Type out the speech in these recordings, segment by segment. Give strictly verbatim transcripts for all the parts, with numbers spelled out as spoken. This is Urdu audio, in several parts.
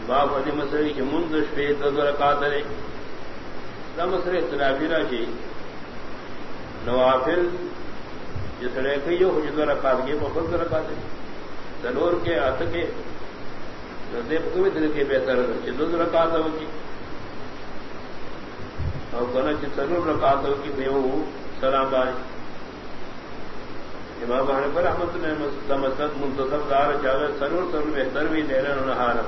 باب ادی مسری کی منذ شفیت دو رکعت ہے دا مسری اختلافی راشی نوافل جس نے کئی ہو جو رکعت کے بخود رکعت ہے سلور کے ہاتھ کے دیکھ کو طریقے بہتر ہے دو رکعت ہوگی اور کہنا کہ سلور رکعت ہوگی بے وہ سلام بھائی امام حنیفہ رحمۃ اللہ مسد منتصب دار چاہے سرور سرور بہتر بھی لینا نہارا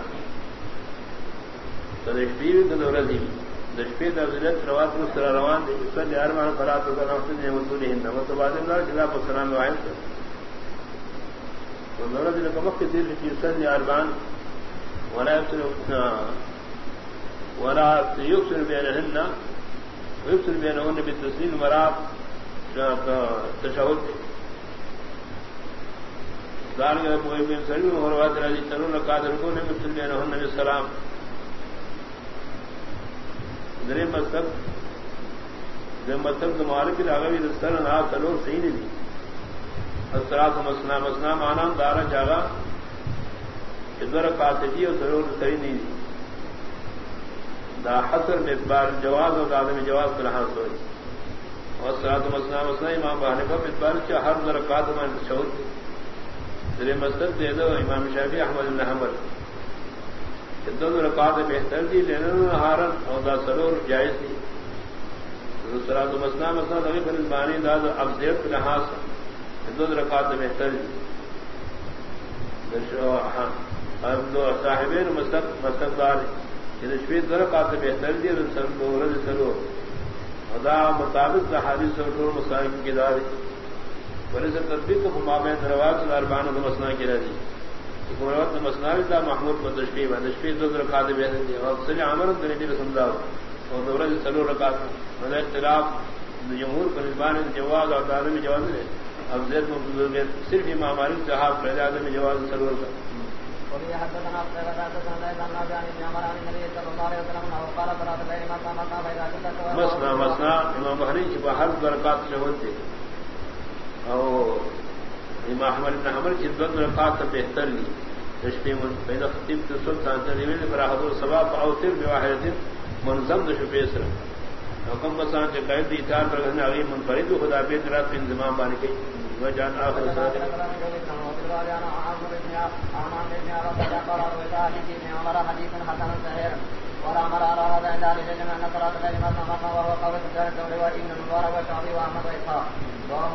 تدشپی بھی کدورتی دشپی درجت روات مستر روان دے اس کا دیار مان فرات کا نفس نے منظور ہند متباد اللہ جلا السلام وعید تو دولت نے کمک کے دل کی اس کا دیار بان ولا يفصل ولا يفصل بينهن ويفصل بينهن بالتسليم مراب تشهد دار کے کوئی بھی سلیم اور روات راضی چلو قادر کو نے مثل بينهن بالسلام درے مذہب دے مذہب کے مالک راغوی دستر نہ تلور صحیح نہیں اثرات مسنا مسنا مانا دارا جاگا ادھر قاطعی اور ضرور صحیح نہیں دا حسر مقدار جواز اور آدم جواز کا لحاظ ہوئی اور اثرات مسنا مسنا امام حنیفہ مقدار کے ہر درکات میں شعور درے مذہب دے دو امام شافعی احمد بن حنبل دو رکعت بہتر دی لینا ہارن اور دا سرور جائز دی دوسرا تو مسنا مسنا نبی بن بانی داد افضلیت لحاظ دو رکعت بہتر دی دو صاحبین مسلک مسلک دار شفید دو رکعت بہتر دی سرور سرور دا مطابق حدیث اور ٹور مسائل کی داری بڑے سے تطبیق کو مابین رواج الاربعین و مسنا کی رضی وقت مسناوی دا محمود مدشفی و دشفی دو رکعت بہتر دی اور سلی عمر درجی رسم دا اور دورج سلو رکعت ولا اختلاف جمہور پر نسبان جواز اور عدم جواز ہے اب زید مبذول صرف امام مالک صاحب پہلے عدم جواز سلو کا وفي حدثنا قتيبة حدثنا ليس عن نافع عن ابن عمر عن النبي صلى الله عليه وسلم انه قال صلاة الليل مثنى مثنى فإذا كنت مسنا مسنا امام بخاری کی بہت برکات شہود تھے اور امام احمد بن حنبل کی دو رکعت بہتر لی تشبیہ من پیدا خطیب سلطان تنویر پر حضور ثواب اوتر بواحد منظم شفیسر حکم بسان کے قید دی تار پر گھر علی منفرد خدا بیت رات انضمام بان کے وجان اخر ساتھ ولا امر على هذا عند اهل العلم ان صلاه الليل مثنى مثنى وهو قول سفيان الثوري وابن المبارك والشعبي واحمد واسحاق